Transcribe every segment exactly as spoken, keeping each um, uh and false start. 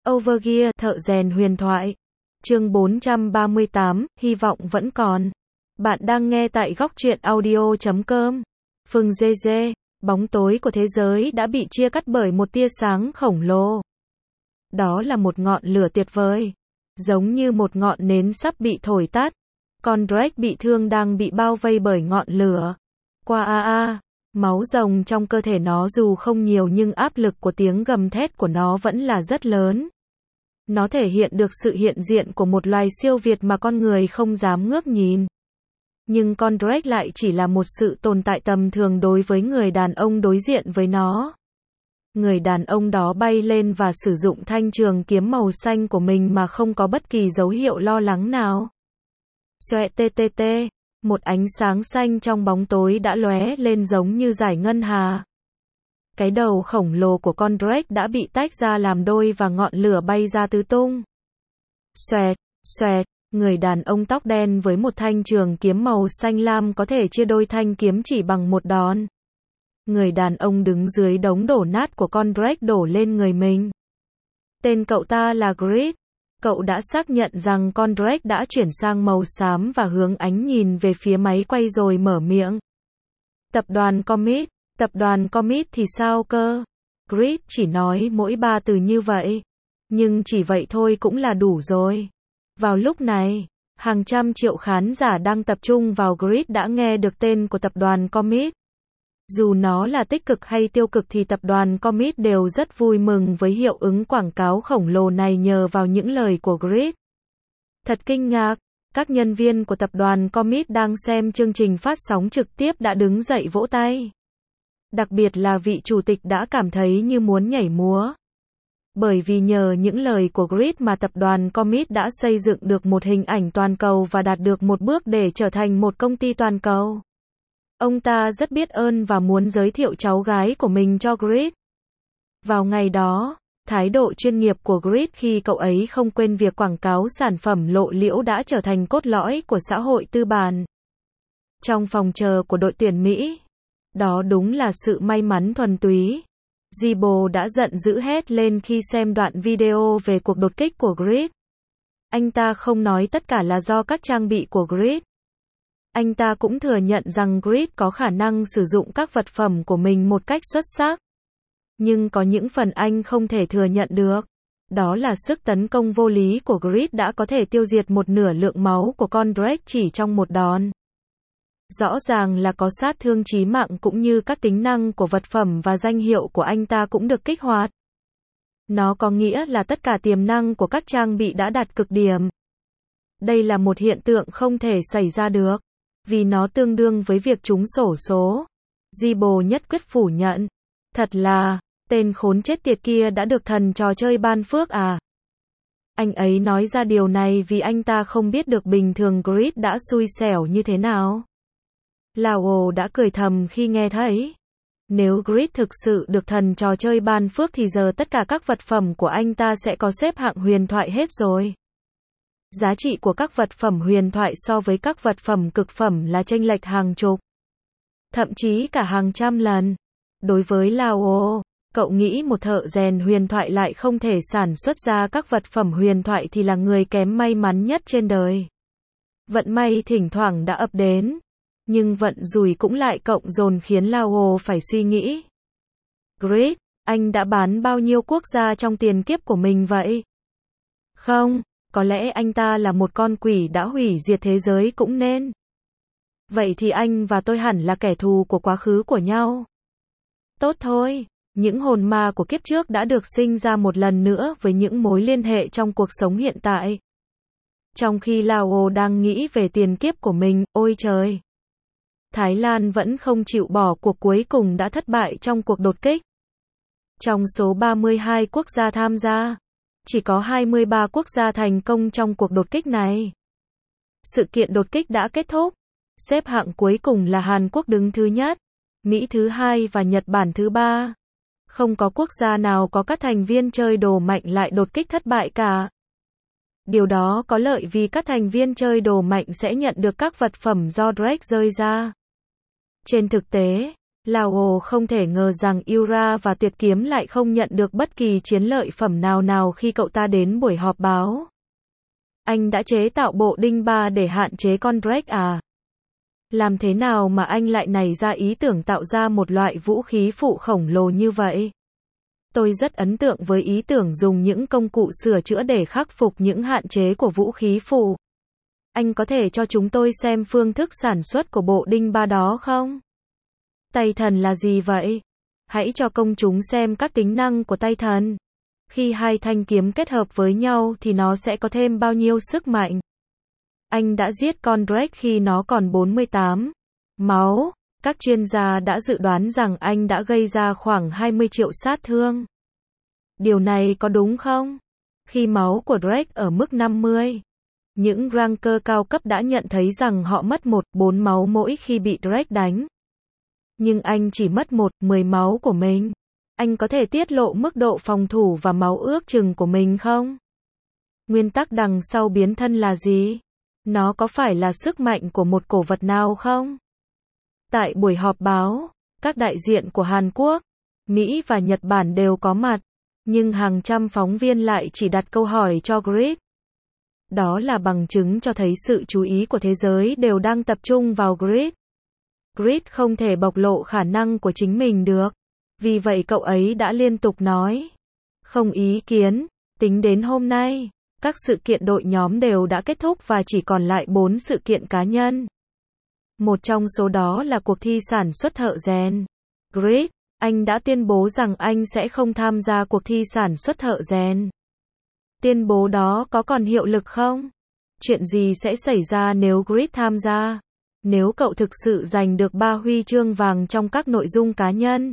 Overgear, thợ rèn huyền thoại. Chương bốn trăm ba mươi tám, hy vọng vẫn còn. Bạn đang nghe tại góc truyện audio chấm com. Phừng dê dê, bóng tối của thế giới đã bị chia cắt bởi một tia sáng khổng lồ. Đó là một ngọn lửa tuyệt vời. Giống như một ngọn nến sắp bị thổi tắt. Con Drake bị thương đang bị bao vây bởi ngọn lửa. Qua a a, máu rồng trong cơ thể nó dù không nhiều nhưng áp lực của tiếng gầm thét của nó vẫn là rất lớn. Nó thể hiện được sự hiện diện của một loài siêu việt mà con người không dám ngước nhìn. Nhưng con Drake lại chỉ là một sự tồn tại tầm thường đối với người đàn ông đối diện với nó. Người đàn ông đó bay lên và sử dụng thanh trường kiếm màu xanh của mình mà không có bất kỳ dấu hiệu lo lắng nào. Xoẹ tê tê tê, một ánh sáng xanh trong bóng tối đã lóe lên giống như dải ngân hà. Cái đầu khổng lồ của con Drake đã bị tách ra làm đôi và ngọn lửa bay ra tứ tung. Xoẹt, xoẹt, người đàn ông tóc đen với một thanh trường kiếm màu xanh lam có thể chia đôi thanh kiếm chỉ bằng một đòn. Người đàn ông đứng dưới đống đổ nát của con Drake đổ lên người mình. Tên cậu ta là Grid. Cậu đã xác nhận rằng con Drake đã chuyển sang màu xám và hướng ánh nhìn về phía máy quay rồi mở miệng. Tập đoàn Commit, tập đoàn Commit thì sao cơ? Grid chỉ nói mỗi ba từ như vậy. Nhưng chỉ vậy thôi cũng là đủ rồi. Vào lúc này, hàng trăm triệu khán giả đang tập trung vào Grid đã nghe được tên của tập đoàn Commit. Dù nó là tích cực hay tiêu cực thì tập đoàn Commit đều rất vui mừng với hiệu ứng quảng cáo khổng lồ này nhờ vào những lời của Grid. Thật kinh ngạc, các nhân viên của tập đoàn Commit đang xem chương trình phát sóng trực tiếp đã đứng dậy vỗ tay. Đặc biệt là vị chủ tịch đã cảm thấy như muốn nhảy múa. Bởi vì nhờ những lời của Grid mà tập đoàn Commit đã xây dựng được một hình ảnh toàn cầu và đạt được một bước để trở thành một công ty toàn cầu. Ông ta rất biết ơn và muốn giới thiệu cháu gái của mình cho Grid. Vào ngày đó, thái độ chuyên nghiệp của Grid khi cậu ấy không quên việc quảng cáo sản phẩm lộ liễu đã trở thành cốt lõi của xã hội tư bản. Trong phòng chờ của đội tuyển Mỹ, đó đúng là sự may mắn thuần túy. Zibo đã giận dữ hét lên khi xem đoạn video về cuộc đột kích của Grid. Anh ta không nói tất cả là do các trang bị của Grid. Anh ta cũng thừa nhận rằng Grid có khả năng sử dụng các vật phẩm của mình một cách xuất sắc. Nhưng có những phần anh không thể thừa nhận được. Đó là sức tấn công vô lý của Grid đã có thể tiêu diệt một nửa lượng máu của con Drake chỉ trong một đòn. Rõ ràng là có sát thương chí mạng cũng như các tính năng của vật phẩm và danh hiệu của anh ta cũng được kích hoạt. Nó có nghĩa là tất cả tiềm năng của các trang bị đã đạt cực điểm. Đây là một hiện tượng không thể xảy ra được. Vì nó tương đương với việc trúng xổ số. Zibo nhất quyết phủ nhận. Thật là, tên khốn chết tiệt kia đã được thần trò chơi ban phước à? Anh ấy nói ra điều này vì anh ta không biết được bình thường Grid đã xui xẻo như thế nào. Lao đã cười thầm khi nghe thấy. Nếu Grid thực sự được thần trò chơi ban phước thì giờ tất cả các vật phẩm của anh ta sẽ có xếp hạng huyền thoại hết rồi. Giá trị của các vật phẩm huyền thoại so với các vật phẩm cực phẩm là chênh lệch hàng chục, thậm chí cả hàng trăm lần. Đối với Lao, cậu nghĩ một thợ rèn huyền thoại lại không thể sản xuất ra các vật phẩm huyền thoại thì là người kém may mắn nhất trên đời. Vận may thỉnh thoảng đã ập đến, nhưng vận rủi cũng lại cộng dồn khiến Lao phải suy nghĩ. Grid, anh đã bán bao nhiêu quốc gia trong tiền kiếp của mình vậy? Không. Có lẽ anh ta là một con quỷ đã hủy diệt thế giới cũng nên. Vậy thì anh và tôi hẳn là kẻ thù của quá khứ của nhau. Tốt thôi, những hồn ma của kiếp trước đã được sinh ra một lần nữa với những mối liên hệ trong cuộc sống hiện tại. Trong khi Lao đang nghĩ về tiền kiếp của mình, ôi trời! Thái Lan vẫn không chịu bỏ cuộc cuối cùng đã thất bại trong cuộc đột kích. Trong số ba mươi hai quốc gia tham gia, chỉ có hai mươi ba quốc gia thành công trong cuộc đột kích này. Sự kiện đột kích đã kết thúc. Xếp hạng cuối cùng là Hàn Quốc đứng thứ nhất, Mỹ thứ hai và Nhật Bản thứ ba. Không có quốc gia nào có các thành viên chơi đồ mạnh lại đột kích thất bại cả. Điều đó có lợi vì các thành viên chơi đồ mạnh sẽ nhận được các vật phẩm do Drake rơi ra. Trên thực tế, Lao không thể ngờ rằng Yura và Tuyệt Kiếm lại không nhận được bất kỳ chiến lợi phẩm nào nào khi cậu ta đến buổi họp báo. Anh đã chế tạo bộ đinh ba để hạn chế con Drake à? Làm thế nào mà anh lại nảy ra ý tưởng tạo ra một loại vũ khí phụ khổng lồ như vậy? Tôi rất ấn tượng với ý tưởng dùng những công cụ sửa chữa để khắc phục những hạn chế của vũ khí phụ. Anh có thể cho chúng tôi xem phương thức sản xuất của bộ đinh ba đó không? Tay thần là gì vậy? Hãy cho công chúng xem các tính năng của tay thần. Khi hai thanh kiếm kết hợp với nhau thì nó sẽ có thêm bao nhiêu sức mạnh? Anh đã giết con Drake khi nó còn bốn mươi tám máu. Các chuyên gia đã dự đoán rằng anh đã gây ra khoảng hai mươi triệu sát thương. Điều này có đúng không? Khi máu của Drake ở mức năm mươi, những ranker cao cấp đã nhận thấy rằng họ mất một phẩy bốn máu mỗi khi bị Drake đánh. Nhưng anh chỉ mất một phẩy mười máu của mình. Anh có thể tiết lộ mức độ phòng thủ và máu ước chừng của mình không? Nguyên tắc đằng sau biến thân là gì? Nó có phải là sức mạnh của một cổ vật nào không? Tại buổi họp báo, các đại diện của Hàn Quốc, Mỹ và Nhật Bản đều có mặt, nhưng hàng trăm phóng viên lại chỉ đặt câu hỏi cho Grid. Đó là bằng chứng cho thấy sự chú ý của thế giới đều đang tập trung vào Grid. Grid không thể bộc lộ khả năng của chính mình được. Vì vậy cậu ấy đã liên tục nói, không ý kiến, tính đến hôm nay, các sự kiện đội nhóm đều đã kết thúc và chỉ còn lại bốn sự kiện cá nhân. Một trong số đó là cuộc thi sản xuất thợ rèn. Grid, anh đã tuyên bố rằng anh sẽ không tham gia cuộc thi sản xuất thợ rèn. Tuyên bố đó có còn hiệu lực không? Chuyện gì sẽ xảy ra nếu Grid tham gia? Nếu cậu thực sự giành được ba huy chương vàng trong các nội dung cá nhân.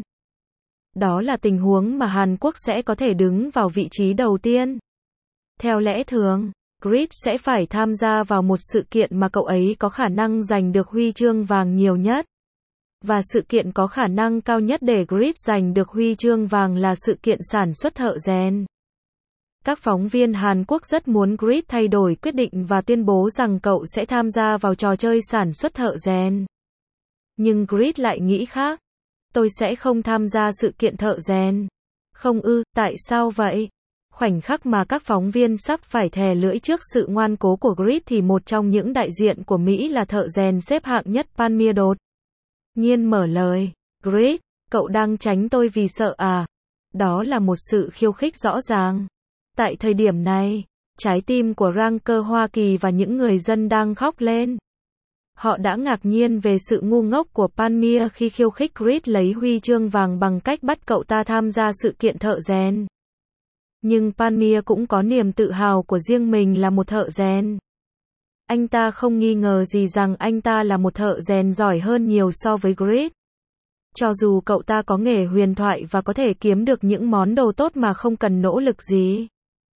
Đó là tình huống mà Hàn Quốc sẽ có thể đứng vào vị trí đầu tiên. Theo lẽ thường, Grid sẽ phải tham gia vào một sự kiện mà cậu ấy có khả năng giành được huy chương vàng nhiều nhất. Và sự kiện có khả năng cao nhất để Grid giành được huy chương vàng là sự kiện sản xuất thợ rèn. Các phóng viên Hàn Quốc rất muốn Grid thay đổi quyết định và tuyên bố rằng cậu sẽ tham gia vào trò chơi sản xuất thợ rèn. Nhưng Grid lại nghĩ khác. Tôi sẽ không tham gia sự kiện thợ rèn. Không ư, tại sao vậy? Khoảnh khắc mà các phóng viên sắp phải thè lưỡi trước sự ngoan cố của Grid thì một trong những đại diện của Mỹ là thợ rèn xếp hạng nhất Palmyra đột nhiên mở lời. Grid, cậu đang tránh tôi vì sợ à? Đó là một sự khiêu khích rõ ràng. Tại thời điểm này, trái tim của ranker Hoa Kỳ và những người dân đang khóc lên. Họ đã ngạc nhiên về sự ngu ngốc của Palmyra khi khiêu khích Grid lấy huy chương vàng bằng cách bắt cậu ta tham gia sự kiện thợ rèn. Nhưng Palmyra cũng có niềm tự hào của riêng mình là một thợ rèn. Anh ta không nghi ngờ gì rằng anh ta là một thợ rèn giỏi hơn nhiều so với Grid. Cho dù cậu ta có nghề huyền thoại và có thể kiếm được những món đồ tốt mà không cần nỗ lực gì.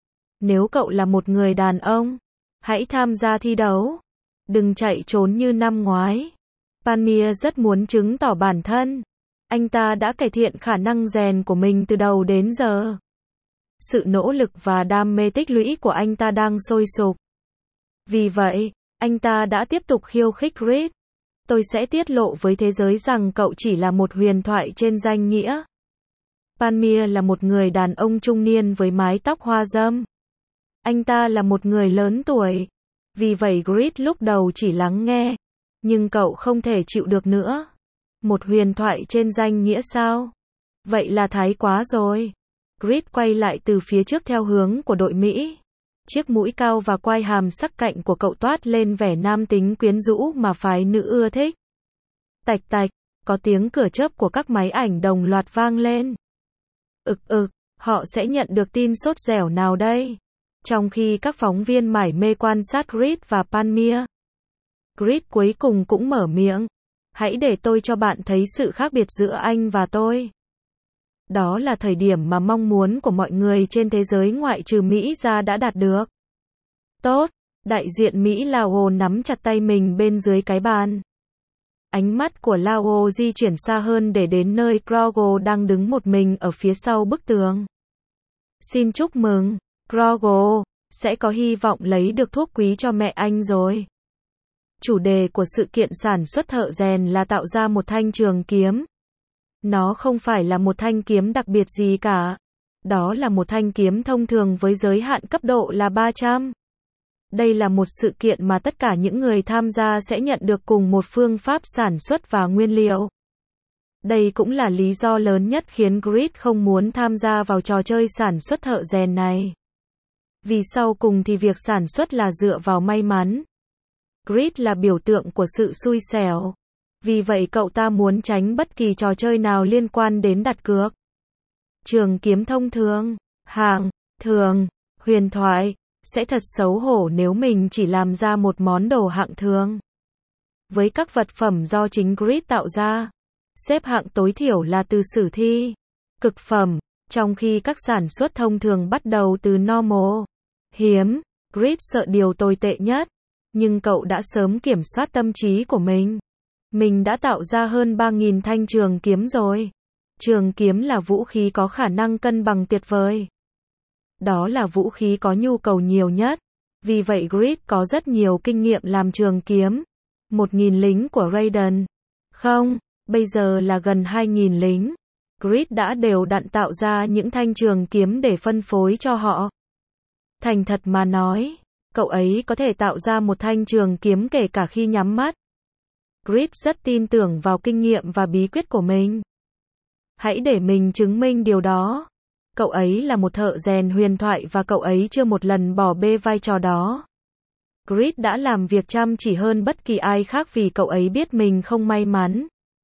Nếu cậu là một người đàn ông, hãy tham gia thi đấu. Đừng chạy trốn như năm ngoái. Palmyra rất muốn chứng tỏ bản thân. Anh ta đã cải thiện khả năng rèn của mình từ đầu đến giờ. Sự nỗ lực và đam mê tích lũy của anh ta đang sôi sục. Vì vậy, anh ta đã tiếp tục khiêu khích Grid. Tôi sẽ tiết lộ với thế giới rằng cậu chỉ là một huyền thoại trên danh nghĩa. Palmyra là một người đàn ông trung niên với mái tóc hoa râm. Anh ta là một người lớn tuổi. Vì vậy Grid lúc đầu chỉ lắng nghe. Nhưng cậu không thể chịu được nữa. Một huyền thoại trên danh nghĩa sao? Vậy là thái quá rồi. Grid quay lại từ phía trước theo hướng của đội Mỹ. Chiếc mũi cao và quai hàm sắc cạnh của cậu toát lên vẻ nam tính quyến rũ mà phái nữ ưa thích. Tạch tạch, có tiếng cửa chớp của các máy ảnh đồng loạt vang lên. Ực ực, họ sẽ nhận được tin sốt dẻo nào đây? Trong khi các phóng viên mải mê quan sát Grid và Palmyra, Grid cuối cùng cũng mở miệng. Hãy để tôi cho bạn thấy sự khác biệt giữa anh và tôi. Đó là thời điểm mà mong muốn của mọi người trên thế giới ngoại trừ Mỹ ra đã đạt được. Tốt, đại diện Mỹ Lao nắm chặt tay mình bên dưới cái bàn. Ánh mắt của Lao di chuyển xa hơn để đến nơi Grogu đang đứng một mình ở phía sau bức tường. Xin chúc mừng, Grogu, sẽ có hy vọng lấy được thuốc quý cho mẹ anh rồi. Chủ đề của sự kiện sản xuất thợ rèn là tạo ra một thanh trường kiếm. Nó không phải là một thanh kiếm đặc biệt gì cả. Đó là một thanh kiếm thông thường với giới hạn cấp độ là ba trăm. Đây là một sự kiện mà tất cả những người tham gia sẽ nhận được cùng một phương pháp sản xuất và nguyên liệu. Đây cũng là lý do lớn nhất khiến Grid không muốn tham gia vào trò chơi sản xuất thợ rèn này. Vì sau cùng thì việc sản xuất là dựa vào may mắn. Grid là biểu tượng của sự xui xẻo. Vì vậy cậu ta muốn tránh bất kỳ trò chơi nào liên quan đến đặt cược. Trường kiếm thông thường, hạng thường, huyền thoại, sẽ thật xấu hổ nếu mình chỉ làm ra một món đồ hạng thường. Với các vật phẩm do chính Grid tạo ra, xếp hạng tối thiểu là từ sử thi, cực phẩm, trong khi các sản xuất thông thường bắt đầu từ normal, hiếm. Grid sợ điều tồi tệ nhất, nhưng cậu đã sớm kiểm soát tâm trí của mình. Mình đã tạo ra hơn ba nghìn thanh trường kiếm rồi. Trường kiếm là vũ khí có khả năng cân bằng tuyệt vời. Đó là vũ khí có nhu cầu nhiều nhất. Vì vậy Grid có rất nhiều kinh nghiệm làm trường kiếm. Một nghìn lính của Raiden. Không, bây giờ là gần hai nghìn lính. Grid đã đều đặn tạo ra những thanh trường kiếm để phân phối cho họ. Thành thật mà nói, cậu ấy có thể tạo ra một thanh trường kiếm kể cả khi nhắm mắt. Grid rất tin tưởng vào kinh nghiệm và bí quyết của mình. Hãy để mình chứng minh điều đó. Cậu ấy là một thợ rèn huyền thoại và cậu ấy chưa một lần bỏ bê vai trò đó. Grid đã làm việc chăm chỉ hơn bất kỳ ai khác vì cậu ấy biết mình không may mắn.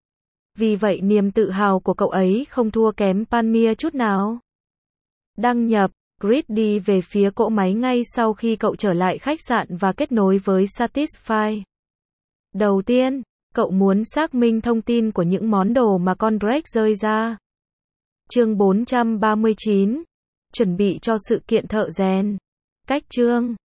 Vì vậy niềm tự hào của cậu ấy không thua kém Palmia chút nào. Đăng nhập, Grid đi về phía cỗ máy ngay sau khi cậu trở lại khách sạn và kết nối với Satisfy. Đầu tiên, cậu muốn xác minh thông tin của những món đồ mà con Drake rơi ra. Chương bốn trăm ba mươi chín. Chuẩn bị cho sự kiện thợ rèn. Cách chương